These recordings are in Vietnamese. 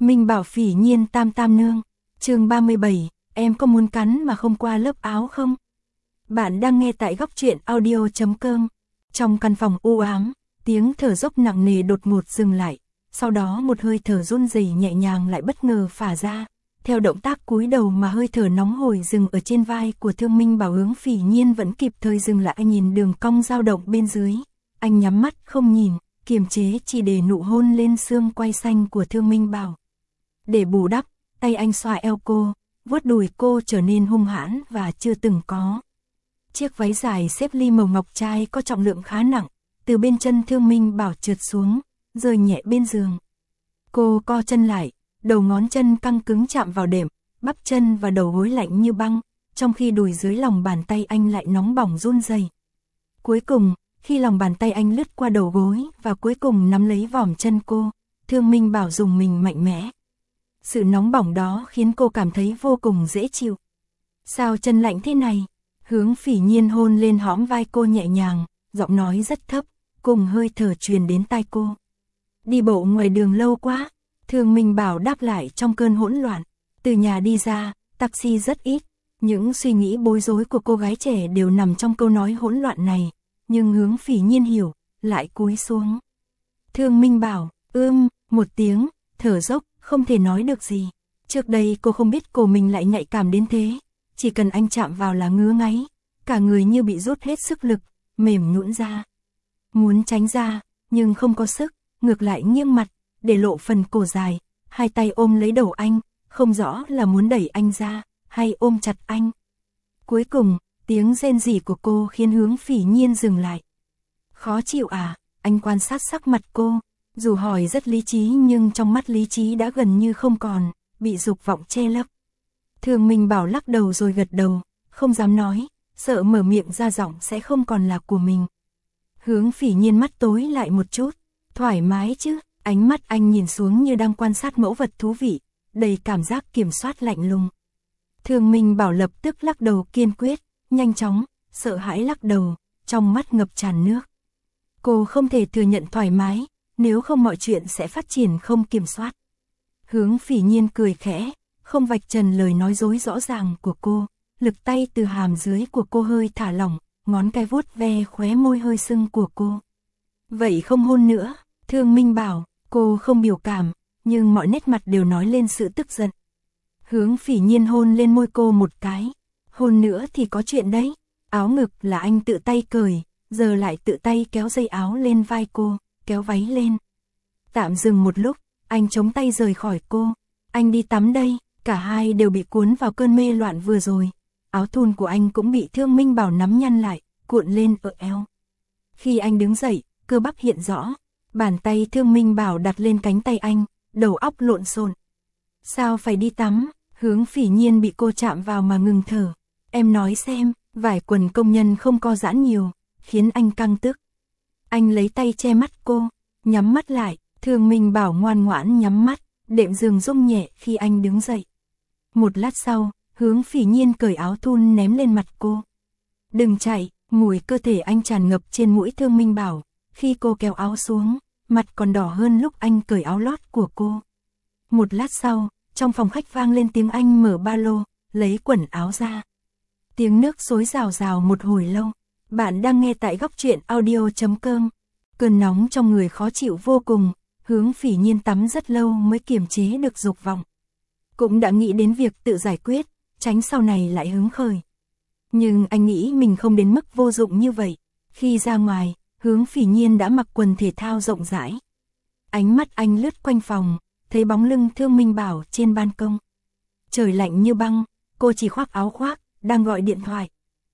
Minh Bảo Phỉ Nhiên Tam Tam Nương, chương 37, em có muốn cắn mà không qua lớp áo không? Bạn đang nghe tại góc truyện audio.com. Trong căn phòng u ám, tiếng thở dốc nặng nề đột ngột dừng lại, sau đó một hơi thở run rẩy nhẹ nhàng lại bất ngờ phả ra. Theo động tác cúi đầu mà hơi thở nóng hổi dừng ở trên vai của Thương Minh Bảo, Hướng Phỉ Nhiên vẫn kịp thời dừng lại, nhìn đường cong dao động bên dưới. Anh nhắm mắt không nhìn, kiềm chế chỉ để nụ hôn lên xương quai xanh của Thương Minh Bảo. Để bù đắp, tay anh xoa eo cô, vuốt đùi cô trở nên hung hãn và chưa từng có. Chiếc váy dài xếp ly màu ngọc trai có trọng lượng khá nặng, từ bên chân Thương Minh Bảo trượt xuống, rơi nhẹ bên giường. Cô co chân lại, đầu ngón chân căng cứng chạm vào đệm, bắp chân và đầu gối lạnh như băng, trong khi đùi dưới lòng bàn tay anh lại nóng bỏng run rẩy. Cuối cùng, khi lòng bàn tay anh lướt qua đầu gối và cuối cùng nắm lấy vòm chân cô, Thương Minh Bảo dùng mình mạnh mẽ. Sự nóng bỏng đó khiến cô cảm thấy vô cùng dễ chịu. Sao chân lạnh thế này? Hướng Phỉ Nhiên hôn lên hõm vai cô nhẹ nhàng, giọng nói rất thấp, cùng hơi thở truyền đến tai cô. Đi bộ ngoài đường lâu quá, Thương Minh Bảo đáp lại trong cơn hỗn loạn. Từ nhà đi ra, taxi rất ít, những suy nghĩ bối rối của cô gái trẻ đều nằm trong câu nói hỗn loạn này, nhưng Hướng Phỉ Nhiên hiểu, lại cúi xuống. Thương Minh Bảo, một tiếng, thở dốc, không thể nói được gì. Trước đây cô không biết cổ mình lại nhạy cảm đến thế, chỉ cần anh chạm vào là ngứa ngáy, cả người như bị rút hết sức lực, mềm nhũn ra. Muốn tránh ra, nhưng không có sức, ngược lại nghiêng mặt, để lộ phần cổ dài, hai tay ôm lấy đầu anh, không rõ là muốn đẩy anh ra, hay ôm chặt anh. Cuối cùng, tiếng rên rỉ của cô khiến Hướng Phỉ Nhiên dừng lại. Khó chịu à? Anh quan sát sắc mặt cô, dù hỏi rất lý trí nhưng trong mắt lý trí đã gần như không còn, bị dục vọng che lấp. Thương Minh Bảo lắc đầu rồi gật đầu, không dám nói, sợ mở miệng ra giọng sẽ không còn là của mình. Hướng Phỉ Nhiên mắt tối lại một chút, thoải mái chứ? Ánh mắt anh nhìn xuống như đang quan sát mẫu vật thú vị, đầy cảm giác kiểm soát lạnh lùng. Thương Minh Bảo lập tức lắc đầu kiên quyết, nhanh chóng, sợ hãi lắc đầu, trong mắt ngập tràn nước. Cô không thể thừa nhận thoải mái, nếu không mọi chuyện sẽ phát triển không kiểm soát. Hướng Phỉ Nhiên cười khẽ, không vạch trần lời nói dối rõ ràng của cô, lực tay từ hàm dưới của cô hơi thả lỏng, ngón cái vuốt ve khóe môi hơi sưng của cô. Vậy không hôn nữa? Thương Minh Bảo, cô không biểu cảm, nhưng mọi nét mặt đều nói lên sự tức giận. Hướng Phỉ Nhiên hôn lên môi cô một cái, hôn nữa thì có chuyện đấy. Áo ngực là anh tự tay cởi, giờ lại tự tay kéo dây áo lên vai cô, kéo váy lên. Tạm dừng một lúc, anh chống tay rời khỏi cô. Anh đi tắm đây. Cả hai đều bị cuốn vào cơn mê loạn vừa rồi. Áo thun của anh cũng bị Thương Minh Bảo nắm nhăn lại, cuộn lên ở eo. Khi anh đứng dậy, cơ bắp hiện rõ. Bàn tay Thương Minh Bảo đặt lên cánh tay anh, đầu óc lộn xộn. Sao phải đi tắm? Hướng Phỉ Nhiên bị cô chạm vào mà ngừng thở. Em nói xem, vải quần công nhân không co giãn nhiều, khiến anh căng tức. Anh lấy tay che mắt cô, nhắm mắt lại. Thương Minh Bảo ngoan ngoãn nhắm mắt, đệm giường rung nhẹ khi anh đứng dậy. Một lát sau, Hướng Phỉ Nhiên cởi áo thun ném lên mặt cô. Đừng chạy, mùi cơ thể anh tràn ngập trên mũi Thương Minh Bảo. Khi cô kéo áo xuống, mặt còn đỏ hơn lúc anh cởi áo lót của cô. Một lát sau, trong phòng khách vang lên tiếng anh mở ba lô, lấy quần áo ra. Tiếng nước xối rào rào một hồi lâu. Bạn đang nghe tại góc truyện audio.com. Cơn nóng trong người khó chịu vô cùng, Hướng Phỉ Nhiên tắm rất lâu mới kiềm chế được dục vọng. Cũng đã nghĩ đến việc tự giải quyết, tránh sau này lại hứng khởi. Nhưng anh nghĩ mình không đến mức vô dụng như vậy. Khi ra ngoài, Hướng Phỉ Nhiên đã mặc quần thể thao rộng rãi. Ánh mắt anh lướt quanh phòng, thấy bóng lưng Thương Minh Bảo trên ban công. Trời lạnh như băng, cô chỉ khoác áo khoác, đang gọi điện thoại.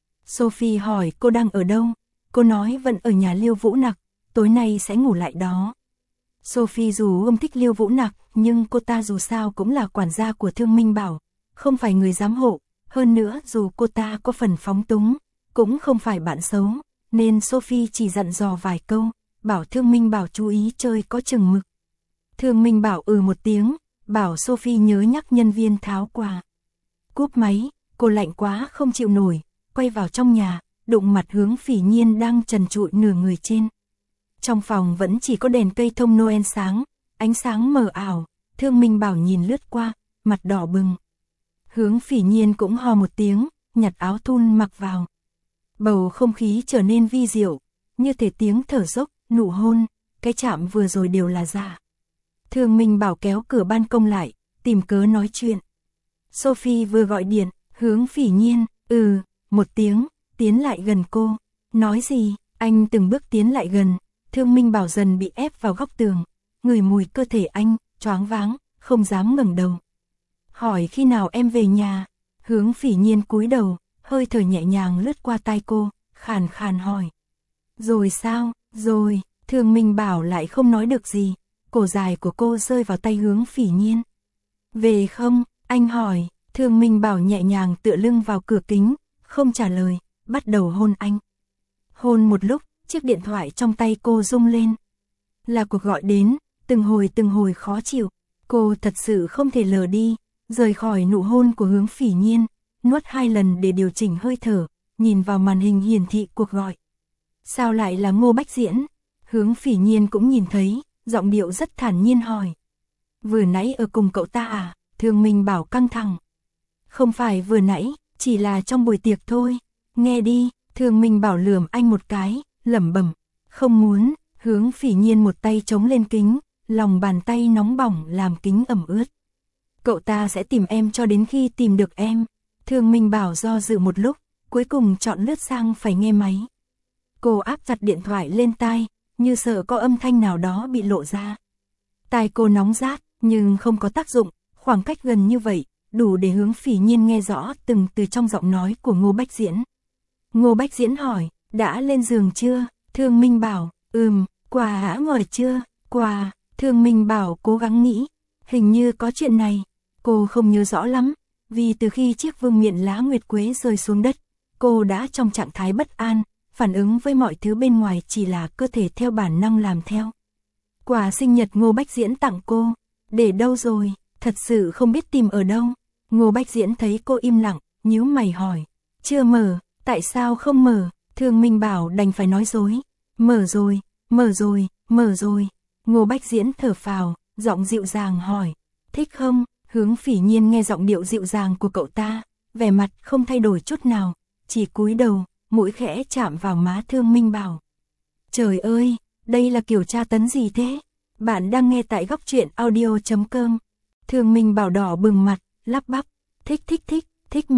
Sophie hỏi cô đang ở đâu. Cô nói vẫn ở nhà Liêu Vũ Nặc, tối nay sẽ ngủ lại đó. Sophie dù không thích Liêu Vũ Nặc, nhưng cô ta dù sao cũng là quản gia của Thương Minh Bảo, không phải người giám hộ. Hơn nữa dù cô ta có phần phóng túng, cũng không phải bạn xấu, nên Sophie chỉ dặn dò vài câu, bảo Thương Minh Bảo chú ý chơi có chừng mực. Thương Minh Bảo một tiếng, bảo Sophie nhớ nhắc nhân viên tháo quà. Cúp máy, cô lạnh quá không chịu nổi, quay vào trong nhà, đụng mặt Hướng Phỉ Nhiên đang trần trụi nửa người trên. Trong phòng vẫn chỉ có đèn cây thông Noel sáng, ánh sáng mờ ảo, Thương Minh Bảo nhìn lướt qua, mặt đỏ bừng. Hướng Phỉ Nhiên cũng ho một tiếng, nhặt áo thun mặc vào. Bầu không khí trở nên vi diệu, như thể tiếng thở dốc, nụ hôn, cái chạm vừa rồi đều là giả. Thương Minh Bảo kéo cửa ban công lại, tìm cớ nói chuyện. Sophie vừa gọi điện, Hướng Phỉ Nhiên, một tiếng, tiến lại gần cô. Nói gì? Anh từng bước tiến lại gần, Thương Minh Bảo dần bị ép vào góc tường, ngửi mùi cơ thể anh, choáng váng, không dám ngẩng đầu. Hỏi khi nào em về nhà? Hướng Phỉ Nhiên cúi đầu, hơi thở nhẹ nhàng lướt qua tai cô, khàn khàn hỏi. Rồi sao? Rồi, Thương Minh Bảo lại không nói được gì, cổ dài của cô rơi vào tay Hướng Phỉ Nhiên. Về không? Anh hỏi. Thương Minh Bảo nhẹ nhàng tựa lưng vào cửa kính, không trả lời, bắt đầu hôn anh. Hôn một lúc, chiếc điện thoại trong tay cô rung lên. Là cuộc gọi đến, từng hồi khó chịu, cô thật sự không thể lờ đi, rời khỏi nụ hôn của Hướng Phỉ Nhiên, nuốt 2 lần để điều chỉnh hơi thở, nhìn vào màn hình hiển thị cuộc gọi. Sao lại là Ngô Bách Diễn? Hướng Phỉ Nhiên cũng nhìn thấy, giọng điệu rất thản nhiên hỏi. Vừa nãy ở cùng cậu ta à? Thương Minh Bảo căng thẳng. Không phải vừa nãy, chỉ là trong buổi tiệc thôi. Nghe đi, Thương Minh Bảo lườm anh một cái, lẩm bẩm. Không muốn. Hướng Phỉ Nhiên một tay chống lên kính, lòng bàn tay nóng bỏng làm kính ẩm ướt. Cậu ta sẽ tìm em cho đến khi tìm được em. Thương Minh Bảo do dự một lúc, cuối cùng chọn lướt sang phải nghe máy. Cô áp chặt điện thoại lên tai, như sợ có âm thanh nào đó bị lộ ra. Tai cô nóng rát, nhưng không có tác dụng, khoảng cách gần như vậy, đủ để Hướng Phỉ Nhiên nghe rõ từng từ trong giọng nói của Ngô Bách Diễn. Ngô Bách Diễn hỏi, đã lên giường chưa? Thương Minh Bảo, quà đã ngồi chưa? Quà, Thương Minh Bảo cố gắng nghĩ, hình như có chuyện này, cô không nhớ rõ lắm, vì từ khi chiếc vương miện lá nguyệt quế rơi xuống đất, cô đã trong trạng thái bất an, phản ứng với mọi thứ bên ngoài chỉ là cơ thể theo bản năng làm theo. Quà sinh nhật Ngô Bách Diễn tặng cô, để đâu rồi? Thật sự không biết tìm ở đâu. Ngô Bách Diễn thấy cô im lặng, nhíu mày hỏi, chưa mở, tại sao không mở? Thương Minh Bảo đành phải nói dối, mở rồi. Ngô Bách Diễn thở phào, giọng dịu dàng hỏi, thích không? Hướng Phỉ Nhiên nghe giọng điệu dịu dàng của cậu ta, vẻ mặt không thay đổi chút nào, chỉ cúi đầu, mũi khẽ chạm vào má Thương Minh Bảo. Trời ơi, đây là kiểu tra tấn gì thế? Bạn đang nghe tại góc truyện audio.com. Thương Minh Bảo đỏ bừng mặt, lắp bắp, thích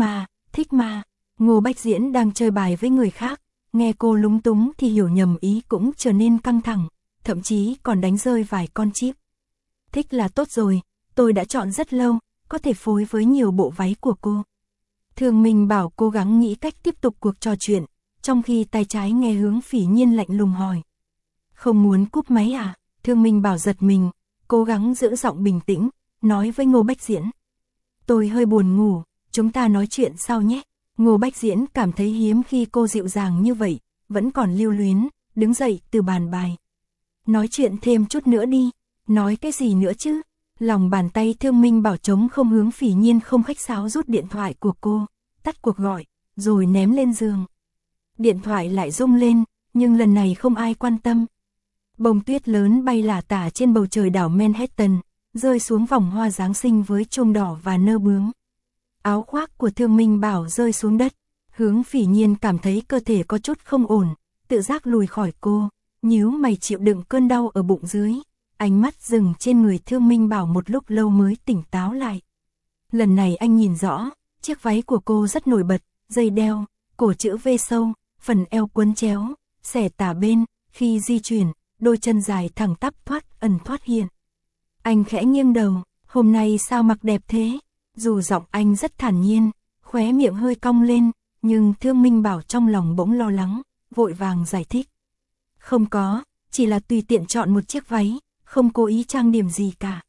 mà. Ngô Bách Diễn đang chơi bài với người khác, nghe cô lúng túng thì hiểu nhầm ý cũng trở nên căng thẳng, thậm chí còn đánh rơi vài con chip. Thích là tốt rồi, tôi đã chọn rất lâu, có thể phối với nhiều bộ váy của cô. Thương Minh Bảo cố gắng nghĩ cách tiếp tục cuộc trò chuyện, trong khi tay trái nghe Hướng Phỉ Nhiên lạnh lùng hỏi. Không muốn cúp máy à? Thương Minh Bảo giật mình, cố gắng giữ giọng bình tĩnh, nói với Ngô Bách Diễn. Tôi hơi buồn ngủ, chúng ta nói chuyện sau nhé. Ngô Bách Diễn cảm thấy hiếm khi cô dịu dàng như vậy, vẫn còn lưu luyến, đứng dậy từ bàn bài. Nói chuyện thêm chút nữa đi, nói cái gì nữa chứ? Lòng bàn tay Thương Minh Bảo trống không. Hướng Phỉ Nhiên không khách sáo rút điện thoại của cô, tắt cuộc gọi, rồi ném lên giường. Điện thoại lại rung lên, nhưng lần này không ai quan tâm. Bông tuyết lớn bay lả tả trên bầu trời đảo Manhattan, rơi xuống vòng hoa Giáng sinh với chôm đỏ và nơ bướm. Áo khoác của Thương Minh Bảo rơi xuống đất, Hướng Phỉ Nhiên cảm thấy cơ thể có chút không ổn, tự giác lùi khỏi cô, nhíu mày chịu đựng cơn đau ở bụng dưới, ánh mắt dừng trên người Thương Minh Bảo một lúc lâu mới tỉnh táo lại. Lần này anh nhìn rõ, chiếc váy của cô rất nổi bật, dây đeo, cổ chữ V sâu, phần eo quấn chéo, xẻ tả bên, khi di chuyển, đôi chân dài thẳng tắp thoát ẩn thoát hiện. Anh khẽ nghiêng đầu, hôm nay sao mặc đẹp thế? Dù giọng anh rất thản nhiên, khóe miệng hơi cong lên, nhưng Thương Minh Bảo trong lòng bỗng lo lắng, vội vàng giải thích. Không có, chỉ là tùy tiện chọn một chiếc váy, không cố ý trang điểm gì cả.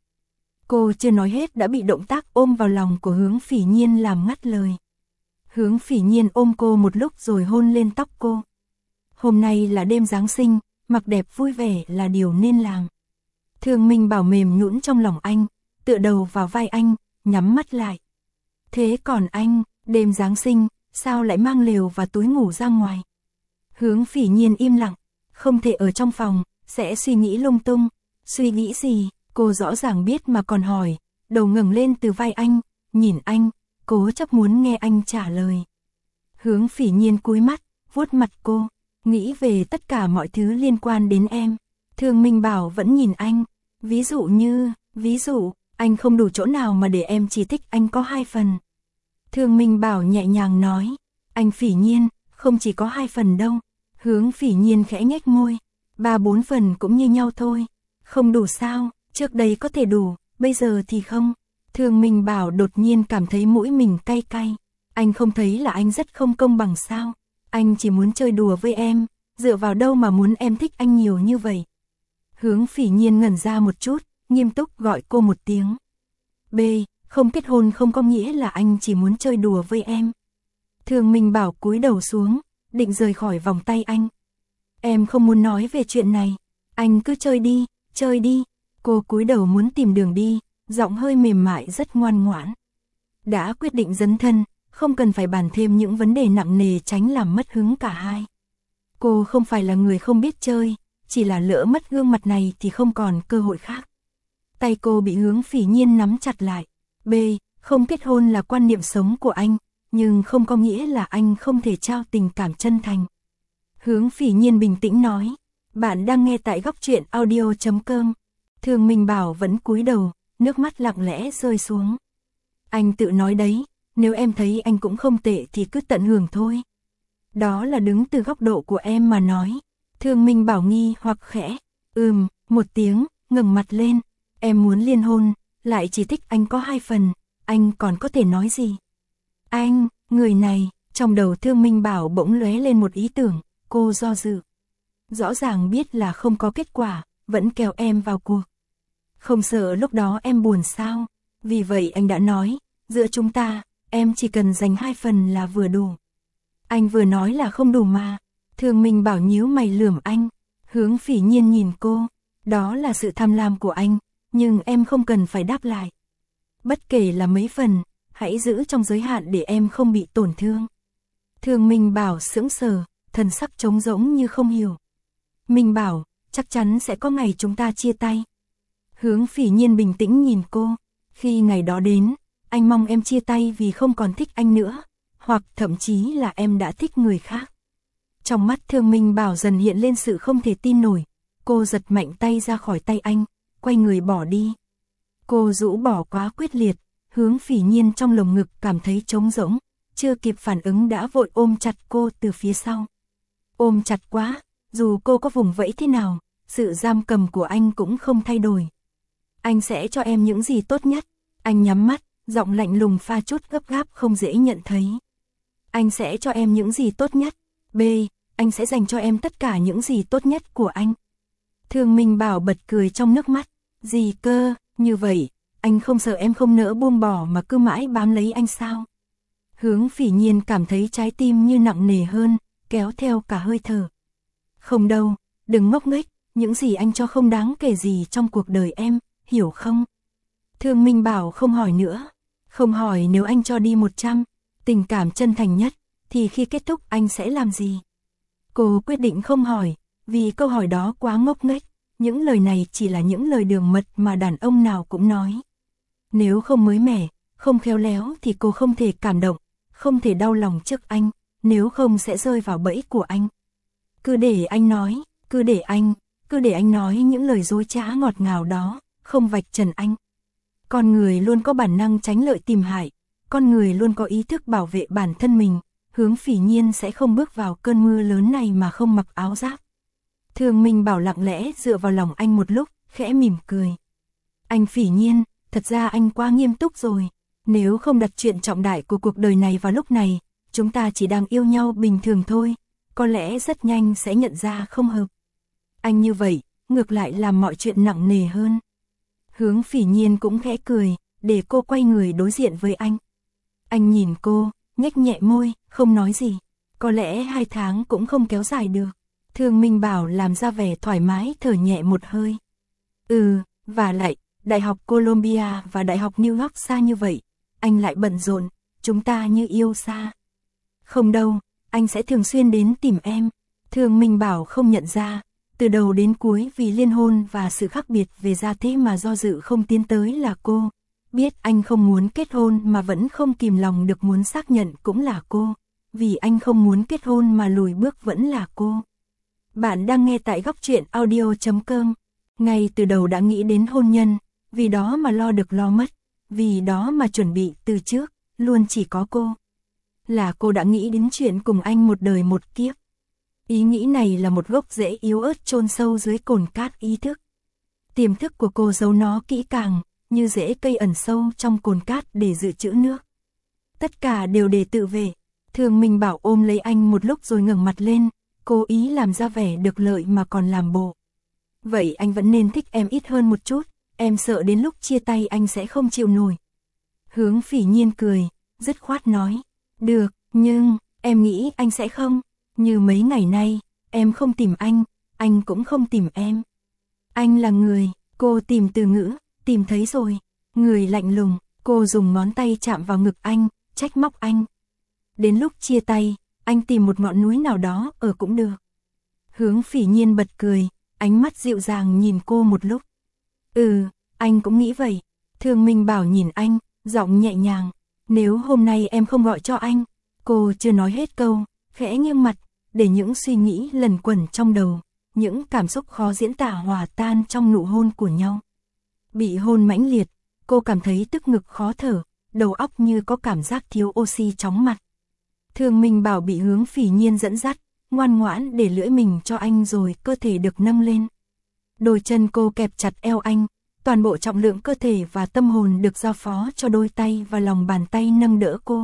Cô chưa nói hết đã bị động tác ôm vào lòng của Hướng Phỉ Nhiên làm ngắt lời. Hướng Phỉ Nhiên ôm cô một lúc rồi hôn lên tóc cô. Hôm nay là đêm Giáng sinh, mặc đẹp vui vẻ là điều nên làm. Thương Minh Bảo mềm nhũn trong lòng anh, tựa đầu vào vai anh, nhắm mắt lại. Thế còn anh, đêm Giáng sinh, sao lại mang lều và túi ngủ ra ngoài? Hướng Phỉ Nhiên im lặng, không thể ở trong phòng, sẽ suy nghĩ lung tung. Suy nghĩ gì? Cô rõ ràng biết mà còn hỏi, đầu ngẩng lên từ vai anh, nhìn anh, cố chấp muốn nghe anh trả lời. Hướng Phỉ Nhiên cúi mắt, vuốt mặt cô, nghĩ về tất cả mọi thứ liên quan đến em. Thương Minh Bảo vẫn nhìn anh, ví dụ, anh không đủ chỗ nào mà để em chỉ thích anh có 2 phần. Thương Minh Bảo nhẹ nhàng nói, anh Phỉ Nhiên, không chỉ có 2 phần đâu. Hướng Phỉ Nhiên khẽ nhếch môi, 3-4 phần cũng như nhau thôi. Không đủ sao, trước đây có thể đủ, bây giờ thì không. Thương Minh Bảo đột nhiên cảm thấy mũi mình cay cay. Anh không thấy là anh rất không công bằng sao? Anh chỉ muốn chơi đùa với em, dựa vào đâu mà muốn em thích anh nhiều như vậy? Hướng Phỉ Nhiên ngẩn ra một chút, nghiêm túc gọi cô một tiếng. B, không kết hôn không có nghĩa là anh chỉ muốn chơi đùa với em. Thương Minh Bảo cúi đầu xuống, định rời khỏi vòng tay anh. Em không muốn nói về chuyện này, anh cứ chơi đi. Cô cúi đầu muốn tìm đường đi, giọng hơi mềm mại rất ngoan ngoãn. Đã quyết định dấn thân, không cần phải bàn thêm những vấn đề nặng nề tránh làm mất hứng cả hai. Cô không phải là người không biết chơi, chỉ là lỡ mất gương mặt này thì không còn cơ hội khác. Tay cô bị Hướng Phỉ Nhiên nắm chặt lại. B, không kết hôn là quan niệm sống của anh, nhưng không có nghĩa là anh không thể trao tình cảm chân thành. Hướng Phỉ Nhiên bình tĩnh nói, bạn đang nghe tại Góc Truyện Audio.com. Thương Minh Bảo vẫn cúi đầu, nước mắt lặng lẽ rơi xuống. Anh tự nói đấy, nếu em thấy anh cũng không tệ thì cứ tận hưởng thôi. Đó là đứng từ góc độ của em mà nói. Thương Minh Bảo nghi hoặc khẽ, một tiếng, ngẩng mặt lên. Em muốn liên hôn, lại chỉ thích anh có 2 phần, anh còn có thể nói gì? Anh, người này, trong đầu Thương Minh Bảo bỗng lóe lên một ý tưởng, cô do dự. Rõ ràng biết là không có kết quả, vẫn kéo em vào cuộc. Không sợ lúc đó em buồn sao? Vì vậy anh đã nói, giữa chúng ta, em chỉ cần dành 2 phần là vừa đủ. Anh vừa nói là không đủ mà. Thương Minh Bảo nhíu mày lườm anh. Hướng Phỉ Nhiên nhìn cô, đó là sự tham lam của anh, nhưng em không cần phải đáp lại. Bất kể là mấy phần, hãy giữ trong giới hạn để em không bị tổn thương. Thương Minh Bảo sững sờ, thần sắc trống rỗng như không hiểu. Minh Bảo, chắc chắn sẽ có ngày chúng ta chia tay. Hướng Phỉ Nhiên bình tĩnh nhìn cô, khi ngày đó đến, anh mong em chia tay vì không còn thích anh nữa, hoặc thậm chí là em đã thích người khác. Trong mắt Thương Minh Bảo dần hiện lên sự không thể tin nổi, cô giật mạnh tay ra khỏi tay anh, quay người bỏ đi. Cô rũ bỏ quá quyết liệt, Hướng Phỉ Nhiên trong lồng ngực cảm thấy trống rỗng, chưa kịp phản ứng đã vội ôm chặt cô từ phía sau. Ôm chặt quá, dù cô có vùng vẫy thế nào, sự giam cầm của anh cũng không thay đổi. Anh sẽ cho em những gì tốt nhất. Anh nhắm mắt, giọng lạnh lùng pha chút gấp gáp không dễ nhận thấy. Anh sẽ cho em những gì tốt nhất. B, anh sẽ dành cho em tất cả những gì tốt nhất của anh. Thương Minh Bảo bật cười trong nước mắt. Gì cơ, như vậy, anh không sợ em không nỡ buông bỏ mà cứ mãi bám lấy anh sao? Hướng Phỉ Nhiên cảm thấy trái tim như nặng nề hơn, kéo theo cả hơi thở. Không đâu, đừng ngốc nghếch, những gì anh cho không đáng kể gì trong cuộc đời em, hiểu không? Thương Minh Bảo không hỏi nữa, không hỏi nếu anh cho đi 100, tình cảm chân thành nhất, thì khi kết thúc anh sẽ làm gì? Cô quyết định không hỏi, vì câu hỏi đó quá ngốc nghếch, những lời này chỉ là những lời đường mật mà đàn ông nào cũng nói. Nếu không mới mẻ, không khéo léo thì cô không thể cảm động, không thể đau lòng trước anh, nếu không sẽ rơi vào bẫy của anh. Cứ để anh nói, cứ để anh nói những lời dối trá ngọt ngào đó, không vạch trần anh. Con người luôn có bản năng tránh lợi tìm hại, con người luôn có ý thức bảo vệ bản thân mình, Hướng Phỉ Nhiên sẽ không bước vào cơn mưa lớn này mà không mặc áo giáp. Thương Minh Bảo lặng lẽ dựa vào lòng anh một lúc, khẽ mỉm cười. Anh Phỉ Nhiên, thật ra anh quá nghiêm túc rồi, nếu không đặt chuyện trọng đại của cuộc đời này vào lúc này, chúng ta chỉ đang yêu nhau bình thường thôi, có lẽ rất nhanh sẽ nhận ra không hợp. Anh như vậy, ngược lại làm mọi chuyện nặng nề hơn. Hướng Phỉ Nhiên cũng khẽ cười, để cô quay người đối diện với anh. Anh nhìn cô, nhếch nhẹ môi, không nói gì. Có lẽ 2 tháng cũng không kéo dài được. Thương Minh Bảo làm ra vẻ thoải mái thở nhẹ một hơi. Và lại, Đại học Columbia và Đại học New York xa như vậy, anh lại bận rộn, chúng ta như yêu xa. Không đâu, anh sẽ thường xuyên đến tìm em. Thương Minh Bảo không nhận ra, Từ đầu đến cuối vì liên hôn và sự khác biệt về gia thế mà do dự không tiến tới là cô. Biết anh không muốn kết hôn mà vẫn không kìm lòng được muốn xác nhận cũng là cô. Vì anh không muốn kết hôn mà lùi bước vẫn là cô. Bạn đang nghe tại Góc Truyện Audio.com. Ngay từ đầu đã nghĩ đến hôn nhân, vì đó mà lo được lo mất, vì đó mà chuẩn bị từ trước, luôn chỉ có cô. Là cô đã nghĩ đến chuyện cùng anh một đời một kiếp. Ý nghĩ này là một gốc rễ yếu ớt chôn sâu dưới cồn cát ý thức. Tiềm thức của cô giấu nó kỹ càng, như rễ cây ẩn sâu trong cồn cát để dự trữ nước. Tất cả đều để tự vệ. Thường Minh Bảo ôm lấy anh một lúc rồi ngẩng mặt lên, cố ý làm ra vẻ được lợi mà còn làm bộ. Vậy anh vẫn nên thích em ít hơn một chút, em sợ đến lúc chia tay anh sẽ không chịu nổi. Hướng Phỉ Nhiên cười, dứt khoát nói, được, nhưng, em nghĩ anh sẽ không. Như mấy ngày nay, em không tìm anh cũng không tìm em. Anh là người, cô tìm từ ngữ, tìm thấy rồi. Người lạnh lùng, cô dùng ngón tay chạm vào ngực anh, trách móc anh. Đến lúc chia tay, anh tìm một ngọn núi nào đó ở cũng được. Hướng Phỉ Nhiên bật cười, ánh mắt dịu dàng nhìn cô một lúc. Anh cũng nghĩ vậy. Thường Minh Bảo nhìn anh, giọng nhẹ nhàng. Nếu hôm nay em không gọi cho anh, cô chưa nói hết câu, khẽ nghiêng mặt, để những suy nghĩ lẩn quẩn trong đầu, những cảm xúc khó diễn tả hòa tan trong nụ hôn của nhau. Bị hôn mãnh liệt, cô cảm thấy tức ngực khó thở, đầu óc như có cảm giác thiếu oxy chóng mặt. Thường Minh Bảo bị Hướng Phỉ Nhiên dẫn dắt, ngoan ngoãn để lưỡi mình cho anh rồi cơ thể được nâng lên. Đôi chân cô kẹp chặt eo anh, toàn bộ trọng lượng cơ thể và tâm hồn được giao phó cho đôi tay và lòng bàn tay nâng đỡ cô.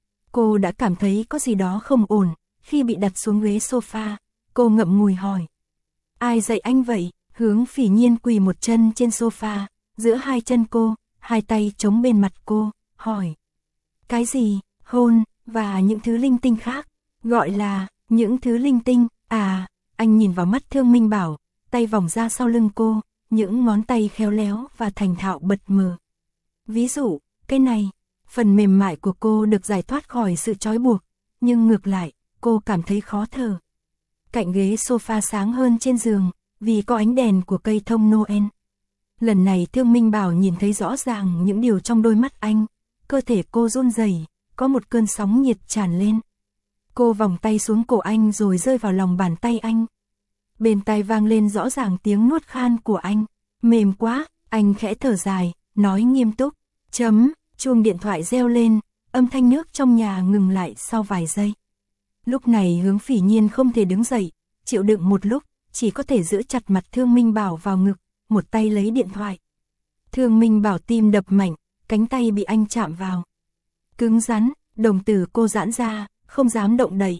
Cô đã cảm thấy có gì đó không ổn, khi bị đặt xuống ghế sofa, cô ngậm ngùi hỏi. Ai dạy anh vậy? Hướng Phỉ Nhiên quỳ một chân trên sofa, giữa hai chân cô, hai tay chống bên mặt cô, hỏi. Cái gì? Hôn, và những thứ linh tinh khác, gọi là, những thứ linh tinh, à, anh nhìn vào mắt Thương Minh Bảo, tay vòng ra sau lưng cô, những ngón tay khéo léo và thành thạo bật mờ. Ví dụ, cái này, phần mềm mại của cô được giải thoát khỏi sự trói buộc, nhưng ngược lại, cô cảm thấy khó thở. Cạnh ghế sofa sáng hơn trên giường, vì có ánh đèn của cây thông Noel. Lần này Thương Minh Bảo nhìn thấy rõ ràng những điều trong đôi mắt anh, cơ thể cô run rẩy, có một cơn sóng nhiệt tràn lên. Cô vòng tay xuống cổ anh rồi rơi vào lòng bàn tay anh. Bên tai vang lên rõ ràng tiếng nuốt khan của anh. Mềm quá, anh khẽ thở dài, nói nghiêm túc. Chuông điện thoại reo lên, âm thanh nước trong nhà ngừng lại sau vài giây. Lúc này Hướng Phỉ Nhiên không thể đứng dậy, chịu đựng một lúc, chỉ có thể giữ chặt mặt Thương Minh Bảo vào ngực, một tay lấy điện thoại. Thương Minh Bảo tim đập mạnh, cánh tay bị anh chạm vào. Cứng rắn, đồng tử cô giãn ra, không dám động đậy.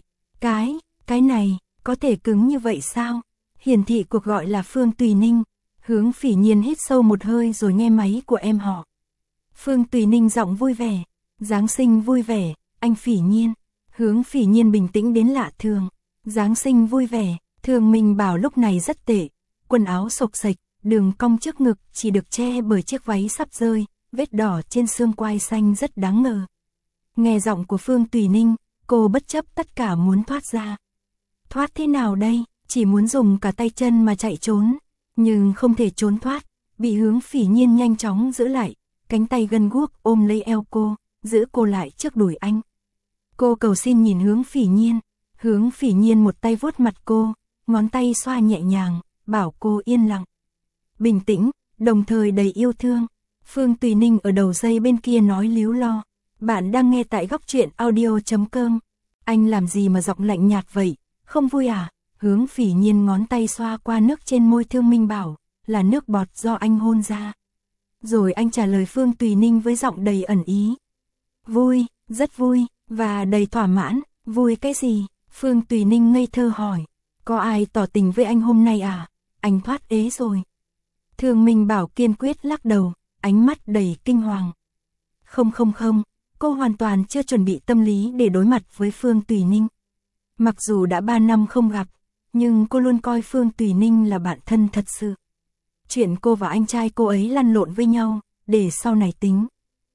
Cái này, có thể cứng như vậy sao? Hiển thị cuộc gọi là Phương Tùy Ninh. Hướng Phỉ Nhiên hít sâu một hơi rồi nghe máy của em họ. Phương Tùy Ninh giọng vui vẻ. Giáng sinh vui vẻ, anh Phỉ Nhiên. Hướng Phỉ Nhiên bình tĩnh đến lạ thường. Giáng sinh vui vẻ, Thương Minh Bảo lúc này rất tệ. Quần áo xộc xệch, đường cong trước ngực chỉ được che bởi chiếc váy sắp rơi, vết đỏ trên xương quai xanh rất đáng ngờ. Nghe giọng của Phương Tùy Ninh, cô bất chấp tất cả muốn thoát ra. Thoát thế nào đây? Chỉ muốn dùng cả tay chân mà chạy trốn, nhưng không thể trốn thoát, bị Hướng Phỉ Nhiên nhanh chóng giữ lại, cánh tay gân guốc ôm lấy eo cô, giữ cô lại trước đùi anh. Cô cầu xin nhìn Hướng Phỉ Nhiên. Hướng Phỉ Nhiên một tay vuốt mặt cô, ngón tay xoa nhẹ nhàng, bảo cô yên lặng. Bình tĩnh, đồng thời đầy yêu thương. Phương Tùy Ninh ở đầu dây bên kia nói líu lo. Bạn đang nghe tại Góc Truyện Audio.com. Anh làm gì mà giọng lạnh nhạt vậy, không vui à? Hướng Phỉ Nhiên ngón tay xoa qua nước trên môi Thương Minh Bảo, là nước bọt do anh hôn ra. Rồi anh trả lời Phương Tùy Ninh với giọng đầy ẩn ý. Vui, rất vui, và đầy thỏa mãn. Vui cái gì? Phương Tùy Ninh ngây thơ hỏi. Có ai tỏ tình với anh hôm nay à? Anh thoát ế rồi. Thương Minh Bảo kiên quyết lắc đầu, ánh mắt đầy kinh hoàng. Không, cô hoàn toàn chưa chuẩn bị tâm lý để đối mặt với Phương Tùy Ninh. Mặc dù đã 3 năm không gặp, nhưng cô luôn coi Phương Tùy Ninh là bạn thân thật sự. Chuyện cô và anh trai cô ấy lăn lộn với nhau, để sau này tính.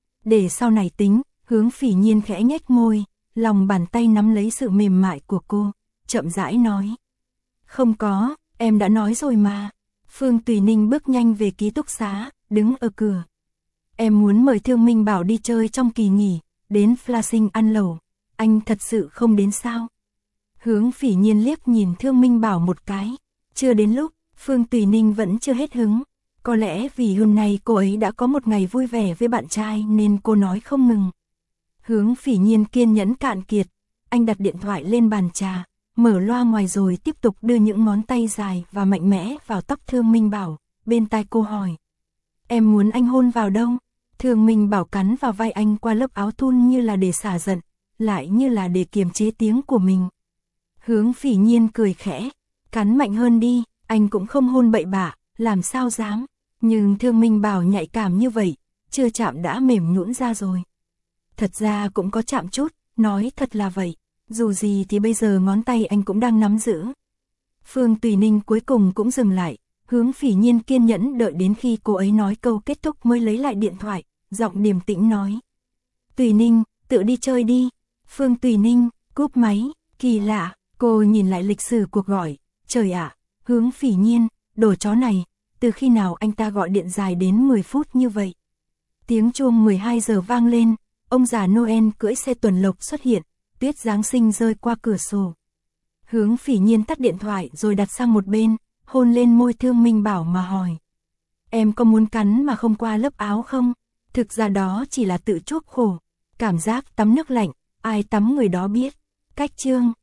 Để sau này tính, Hướng Phỉ Nhiên khẽ nhếch môi, lòng bàn tay nắm lấy sự mềm mại của cô, chậm rãi nói. Không có, Em đã nói rồi mà. Phương Tùy Ninh bước nhanh về ký túc xá, đứng ở cửa. Em muốn mời Thương Minh Bảo đi chơi trong kỳ nghỉ, đến Flashing ăn lẩu. Anh thật sự không đến sao? Hướng Phỉ Nhiên liếc nhìn Thương Minh Bảo một cái. Chưa đến lúc, Phương Tùy Ninh vẫn chưa hết hứng. Có lẽ vì hôm nay cô ấy đã có một ngày vui vẻ với bạn trai nên cô nói không ngừng. Hướng Phỉ Nhiên kiên nhẫn cạn kiệt. Anh đặt điện thoại lên bàn trà, mở loa ngoài rồi tiếp tục đưa những ngón tay dài và mạnh mẽ vào tóc Thương Minh Bảo. Bên tai cô hỏi. Em muốn anh hôn vào đâu? Thương Minh Bảo cắn vào vai anh qua lớp áo thun như là để xả giận, lại như là để kiềm chế tiếng của mình. Hướng Phỉ Nhiên cười khẽ. Cắn mạnh hơn đi, anh cũng không hôn bậy bạ, làm sao dám. Nhưng Thương Minh Bảo nhạy cảm như vậy, chưa chạm đã mềm nhũn ra rồi. Thật ra cũng có chạm chút, nói thật là vậy. Dù gì thì bây giờ ngón tay anh cũng đang nắm giữ. Phương Tùy Ninh cuối cùng cũng dừng lại. Hướng Phỉ Nhiên kiên nhẫn đợi đến khi cô ấy nói câu kết thúc mới lấy lại điện thoại, giọng điềm tĩnh nói. Tùy Ninh, tự đi chơi đi. Phương Tùy Ninh, cúp máy, kỳ lạ, cô nhìn lại lịch sử cuộc gọi. Trời ạ, Hướng Phỉ Nhiên, đồ chó này, từ khi nào anh ta gọi điện dài đến 10 phút như vậy? Tiếng chuông 12 giờ vang lên, ông già Noel cưỡi xe tuần lộc xuất hiện, tuyết Giáng sinh rơi qua cửa sổ. Hướng Phỉ Nhiên tắt điện thoại rồi đặt sang một bên, hôn lên môi Thương Minh Bảo mà hỏi. Em có muốn cắn mà không qua lớp áo không? Thực ra đó chỉ là tự chuốc khổ. Cảm giác tắm nước lạnh, ai tắm người đó biết. Cách chương